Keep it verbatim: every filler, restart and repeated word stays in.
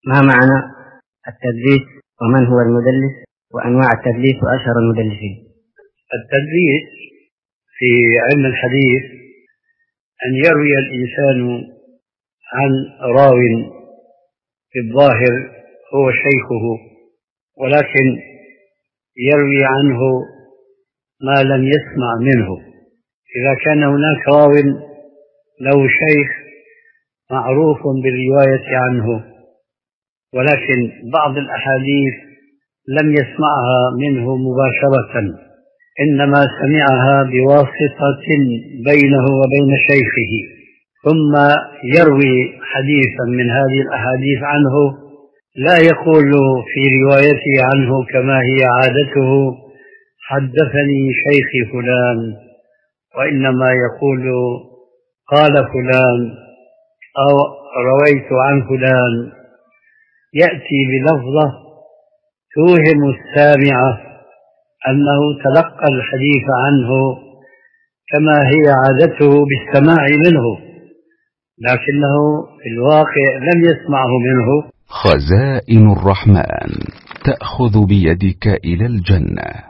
ما معنى التدليس ومن هو المدلس وأنواع التدليس وأشهر المدلسين؟ التدليس في علم الحديث أن يروي الإنسان عن راو في الظاهر هو شيخه، ولكن يروي عنه ما لم يسمع منه. إذا كان هناك راو له شيخ معروف بالرواية عنه، ولكن بعض الأحاديث لم يسمعها منه مباشرة، إنما سمعها بواسطة بينه وبين شيخه، ثم يروي حديثا من هذه الأحاديث عنه، لا يقول في روايته عنه كما هي عادته حدثني شيخي فلان، وإنما يقول قال فلان أو رويت عن فلان، يأتي بلفظة توهم السامع أنه تلقى الحديث عنه كما هي عادته بالسماع منه، لكنه في الواقع لم يسمعه منه. خزائن الرحمن تأخذ بيدك إلى الجنة.